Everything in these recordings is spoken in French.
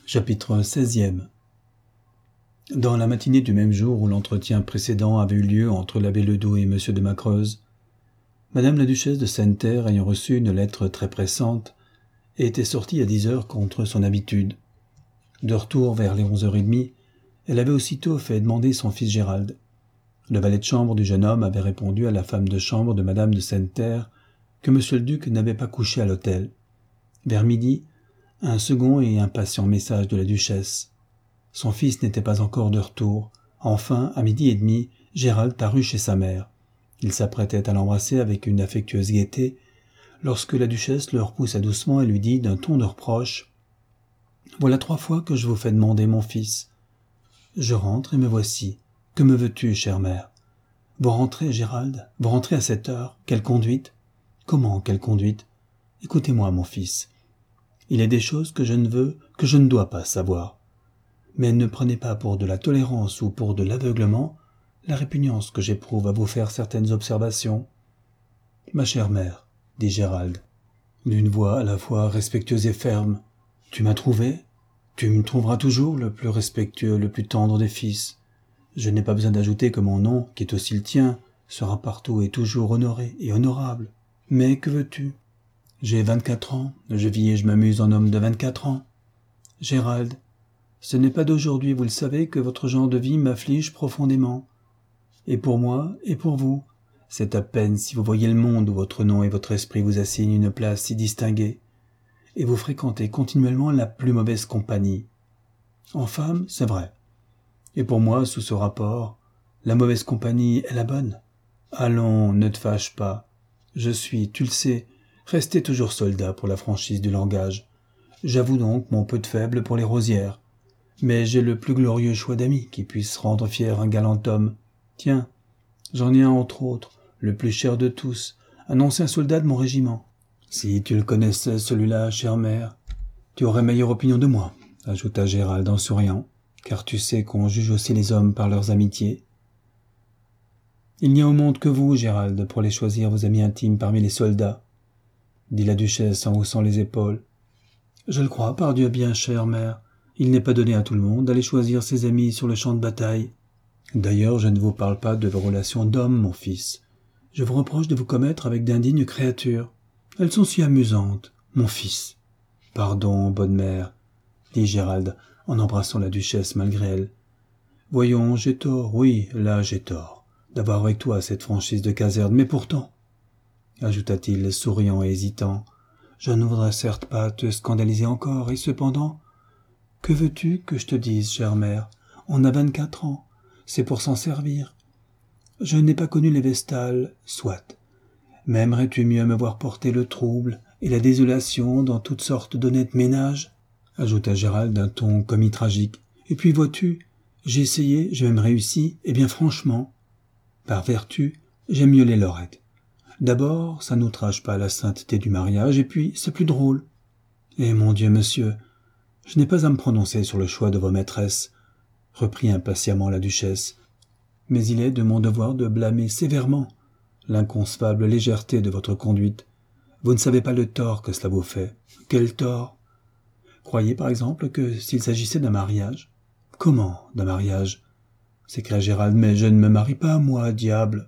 Chapitre 16e. Dans la matinée du même jour où l'entretien précédent avait eu lieu entre l'abbé Ledoux et M. de Macreuse, Madame la duchesse de Senneterre, ayant reçu une lettre très pressante, était sortie à 10 heures contre son habitude. De retour vers les 11h30, elle avait aussitôt fait demander son fils Gérald. Le valet de chambre du jeune homme avait répondu à la femme de chambre de Madame de Senneterre que M. le duc n'avait pas couché à l'hôtel. Vers midi, un second et impatient message de la duchesse. Son fils n'était pas encore de retour. Enfin, à 12h30, Gérald parut chez sa mère. Il s'apprêtait à l'embrasser avec une affectueuse gaieté, lorsque la duchesse le repoussa doucement et lui dit d'un ton de reproche « Voilà 3 fois que je vous fais demander mon fils. Je rentre et me voici. Que me veux-tu, chère mère? Vous rentrez, Gérald? Vous rentrez à cette heure? Quelle conduite? Comment, quelle conduite? Écoutez-moi, mon fils. Il est des choses que je ne dois pas savoir. Mais ne prenez pas pour de la tolérance ou pour de l'aveuglement la répugnance que j'éprouve à vous faire certaines observations. Ma chère mère, dit Gérald, d'une voix à la fois respectueuse et ferme, tu m'as trouvé, tu me trouveras toujours le plus respectueux, le plus tendre des fils. Je n'ai pas besoin d'ajouter que mon nom, qui est aussi le tien, sera partout et toujours honoré et honorable. Mais que veux-tu? J'ai 24 ans, je vis et je m'amuse en homme de 24 ans. Gérald, ce n'est pas d'aujourd'hui, vous le savez, que votre genre de vie m'afflige profondément. Et pour moi, et pour vous, c'est à peine si vous voyez le monde où votre nom et votre esprit vous assignent une place si distinguée, et vous fréquentez continuellement la plus mauvaise compagnie. En femme, c'est vrai. Et pour moi, sous ce rapport, la mauvaise compagnie est la bonne. Allons, ne te fâche pas. Je suis, tu le sais, resté toujours soldat pour la franchise du langage. J'avoue donc mon peu de faible pour les rosières. Mais j'ai le plus glorieux choix d'amis qui puisse rendre fier un galant homme. Tiens, j'en ai un entre autres, le plus cher de tous, un ancien soldat de mon régiment. Si tu le connaissais, celui-là, chère mère, tu aurais meilleure opinion de moi, ajouta Gérald en souriant, car tu sais qu'on juge aussi les hommes par leurs amitiés. Il n'y a au monde que vous, Gérald, pour les choisir vos amis intimes parmi les soldats, dit la duchesse en haussant les épaules. Je le crois, pardieu bien, chère mère. Il n'est pas donné à tout le monde d'aller choisir ses amis sur le champ de bataille. D'ailleurs, je ne vous parle pas de vos relations d'homme, mon fils. Je vous reproche de vous commettre avec d'indignes créatures. Elles sont si amusantes, mon fils. Pardon, bonne mère, dit Gérald en embrassant la duchesse malgré elle. Voyons, j'ai tort, oui, là j'ai tort, d'avoir avec toi cette franchise de caserne, mais pourtant, ajouta-t-il souriant et hésitant, je ne voudrais certes pas te scandaliser encore, et cependant, que veux-tu que je te dise, chère mère? On a 24 ans, c'est pour s'en servir. Je n'ai pas connu les vestales, soit. Mais aimerais-tu mieux me voir porter le trouble et la désolation dans toutes sortes d'honnêtes ménages? Ajouta Gérald d'un ton comi-tragique. Et puis vois-tu, j'ai essayé, j'ai même réussi, et bien franchement, par vertu, j'aime mieux les lorettes. D'abord, ça n'outrage pas la sainteté du mariage, et puis c'est plus drôle. Eh mon Dieu, monsieur, je n'ai pas à me prononcer sur le choix de vos maîtresses, reprit impatiemment la duchesse, mais il est de mon devoir de blâmer sévèrement l'inconcevable légèreté de votre conduite. Vous ne savez pas le tort que cela vous fait. Quel tort? Croyez par exemple que s'il s'agissait d'un mariage. Comment, d'un mariage? S'écria Gérald, mais je ne me marie pas, moi, diable.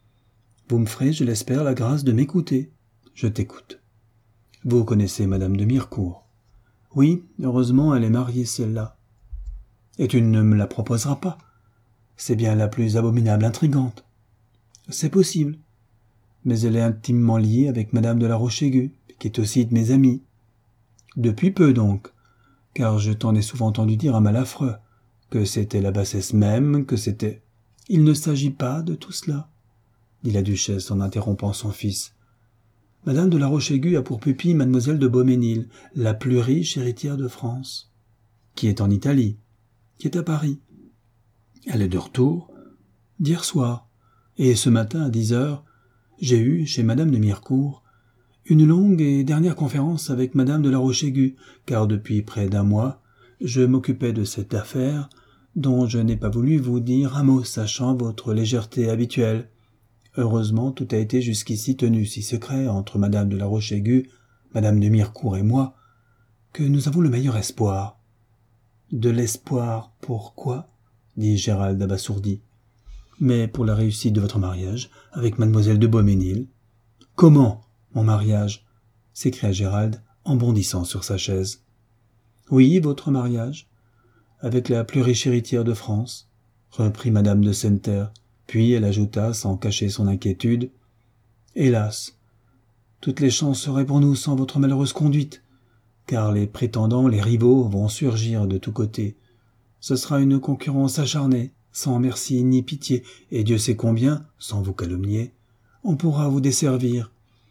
Vous me ferez, je l'espère, la grâce de m'écouter. Je t'écoute. Vous connaissez madame de Mirecourt. Oui, heureusement, elle est mariée, celle-là. Et tu ne me la proposeras pas. C'est bien la plus abominable intrigante. C'est possible. Mais elle est intimement liée avec madame de la Roche-Aiguë, qui est aussi de mes amies. Depuis peu donc, car je t'en ai souvent entendu dire un mal affreux, que c'était la bassesse même, que c'était... Il ne s'agit pas de tout cela, dit la duchesse en interrompant son fils. Madame de la Roche-Aiguë a pour pupille mademoiselle de Beaumesnil, la plus riche héritière de France, qui est en Italie, qui est à Paris. Elle est de retour d'hier soir, et ce matin à 10 heures, j'ai eu, chez madame de Mirecourt, une longue et dernière conférence avec madame de la Roche-Aiguë, car depuis près d'1 mois, je m'occupais de cette affaire, dont je n'ai pas voulu vous dire un mot, sachant votre légèreté habituelle. Heureusement, tout a été jusqu'ici tenu si secret entre madame de la Roche-Aiguë, madame de Mirecourt et moi, que nous avons le meilleur espoir. De l'espoir, pourquoi? Dit Gérald abasourdi. Mais pour la réussite de votre mariage avec mademoiselle de Beaumesnil. Comment, mon mariage? S'écria Gérald en bondissant sur sa chaise. Oui, votre mariage, avec la plus riche héritière de France, reprit madame de Senneterre, puis elle ajouta sans cacher son inquiétude. Hélas, toutes les chances seraient pour nous sans votre malheureuse conduite, car les prétendants, les rivaux, vont surgir de tous côtés. Ce sera une concurrence acharnée, sans merci ni pitié, et Dieu sait combien, sans vous calomnier, on pourra vous desservir.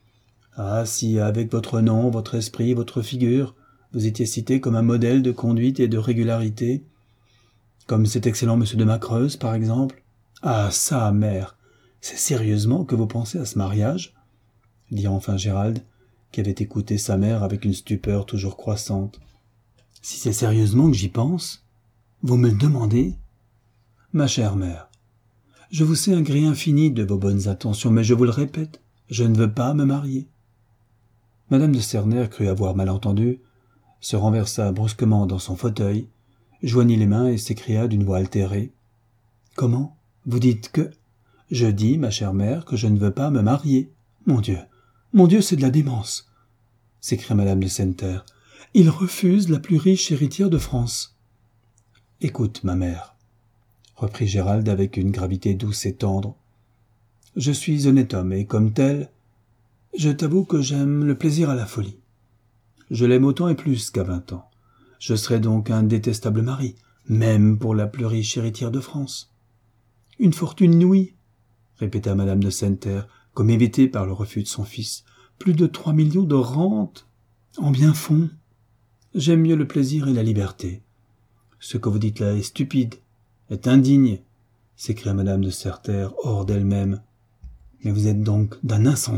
Ah, si avec votre nom, votre esprit, votre figure, vous étiez cité comme un modèle de conduite et de régularité, comme cet excellent monsieur de Macreuse, par exemple. Ah, ça, mère, c'est sérieusement que vous pensez à ce mariage? Dit enfin Gérald, qui avait écouté sa mère avec une stupeur toujours croissante. Si c'est sérieusement que j'y pense, vous me le demandez? Ma chère mère, je vous sais un gré infini de vos bonnes intentions, mais je vous le répète, je ne veux pas me marier. Madame de Serner crut avoir mal entendu, se renversa brusquement dans son fauteuil, joignit les mains et s'écria d'une voix altérée. « Comment? Vous dites que... » »« Je dis, ma chère mère, que je ne veux pas me marier. Mon Dieu, c'est de la démence !» s'écria madame de Senneterre. « Il refuse la plus riche héritière de France. »« Écoute, ma mère, » reprit Gérald avec une gravité douce et tendre. « Je suis honnête homme, et comme tel, je t'avoue que j'aime le plaisir à la folie. Je l'aime autant et plus qu'à 20 ans. Je serais donc un détestable mari, même pour la plus riche héritière de France. »« Une fortune inouïe, » répéta madame de Senneterre, comme évitée par le refus de son fils. « Plus de 3 millions de rente en bien fonds. J'aime mieux le plaisir et la liberté. Ce que vous dites là est stupide, est indigne, » s'écria madame de Senneterre hors d'elle-même. « Mais vous êtes donc d'un insensé. »«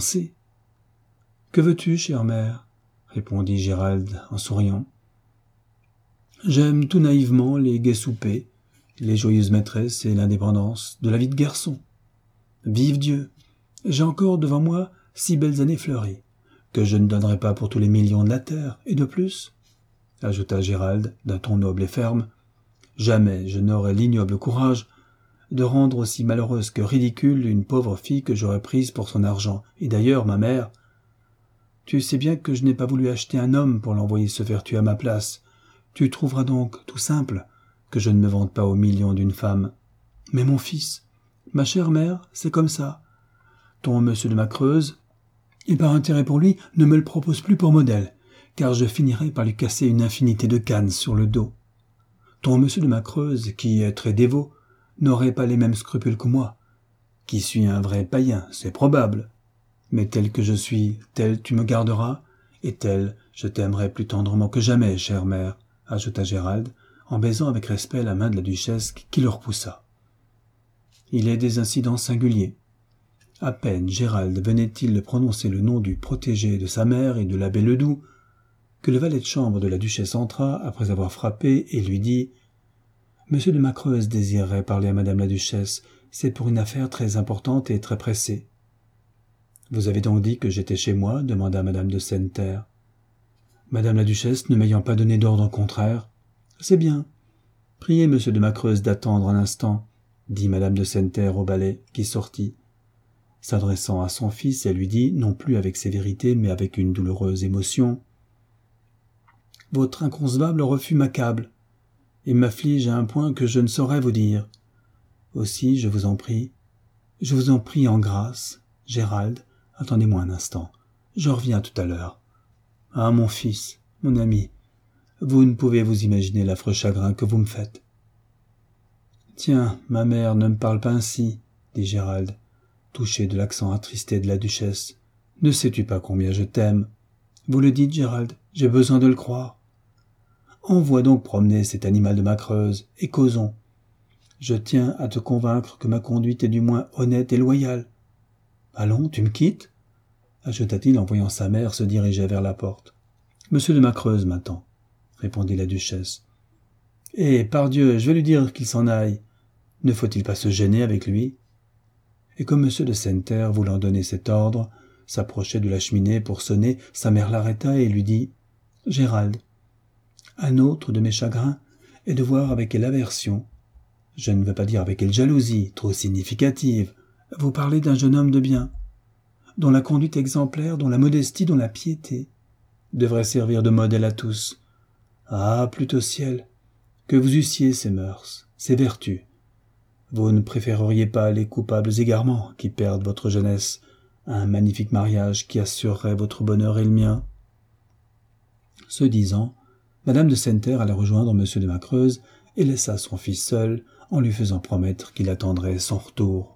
Que veux-tu, chère mère ?» répondit Gérald en souriant. « J'aime tout naïvement les gais soupers, les joyeuses maîtresses et l'indépendance de la vie de garçon. Vive Dieu, j'ai encore devant moi 6 belles années fleuries, que je ne donnerai pas pour tous les millions de la terre, et de plus, ajouta Gérald d'un ton noble et ferme, jamais je n'aurai l'ignoble courage de rendre aussi malheureuse que ridicule une pauvre fille que j'aurais prise pour son argent. Et d'ailleurs, ma mère, tu sais bien que je n'ai pas voulu acheter un homme pour l'envoyer se faire tuer à ma place. Tu trouveras donc tout simple que je ne me vante pas aux millions d'une femme. Mais mon fils, ma chère mère, c'est comme ça. Ton monsieur de Macreuse, et par intérêt pour lui, ne me le propose plus pour modèle, car je finirai par lui casser une infinité de cannes sur le dos. Ton monsieur de Macreuse, qui est très dévot, n'aurait pas les mêmes scrupules que moi, qui suis un vrai païen, c'est probable. Mais tel que je suis, tel tu me garderas, et tel je t'aimerai plus tendrement que jamais, chère mère, ajouta Gérald, en baisant avec respect la main de la duchesse qui le repoussa. Il est des incidents singuliers. À peine Gérald venait-il de prononcer le nom du protégé de sa mère et de l'abbé Ledoux, que le valet de chambre de la duchesse entra après avoir frappé et lui dit « Monsieur de Macreuse désirerait parler à madame la duchesse, c'est pour une affaire très importante et très pressée. »« Vous avez donc dit que j'étais chez moi ?» demanda madame de Senneterre. Madame la duchesse ne m'ayant pas donné d'ordre contraire. « C'est bien. Priez monsieur de Macreuse d'attendre un instant, » dit madame de Senneterre au valet, qui sortit. S'adressant à son fils, elle lui dit, non plus avec sévérité, mais avec une douloureuse émotion, « Votre inconcevable refus m'accable, et m'afflige à un point que je ne saurais vous dire. Aussi, je vous en prie en grâce, Gérald, attendez-moi un instant, je reviens tout à l'heure. Ah, mon fils, mon ami, vous ne pouvez vous imaginer l'affreux chagrin que vous me faites. »« Tiens, ma mère, ne me parle pas ainsi, » dit Gérald, touché de l'accent attristé de la duchesse. « Ne sais-tu pas combien je t'aime? Vous le dites, Gérald, j'ai besoin de le croire. Envoie donc promener cet animal de Macreuse, et causons. Je tiens à te convaincre que ma conduite est du moins honnête et loyale. Allons, tu me quittes ?» ajouta-t-il en voyant sa mère se diriger vers la porte. « Monsieur de Macreuse m'attend, » répondit la duchesse. « Eh, pardieu, je vais lui dire qu'il s'en aille. Ne faut-il pas se gêner avec lui ?» Et comme monsieur de Senneterre, voulant donner cet ordre, s'approchait de la cheminée pour sonner, sa mère l'arrêta et lui dit « Gérald, un autre de mes chagrins et de voir avec quelle aversion, je ne veux pas dire avec quelle jalousie, trop significative, vous parlez d'un jeune homme de bien, dont la conduite exemplaire, dont la modestie, dont la piété devraient servir de modèle à tous. Ah, plutôt ciel, que vous eussiez ces mœurs, ces vertus. Vous ne préféreriez pas les coupables égarements qui perdent votre jeunesse à un magnifique mariage qui assurerait votre bonheur et le mien. Ce disant, madame de Senneterre alla rejoindre M. de Macreuse et laissa son fils seul en lui faisant promettre qu'il attendrait son retour.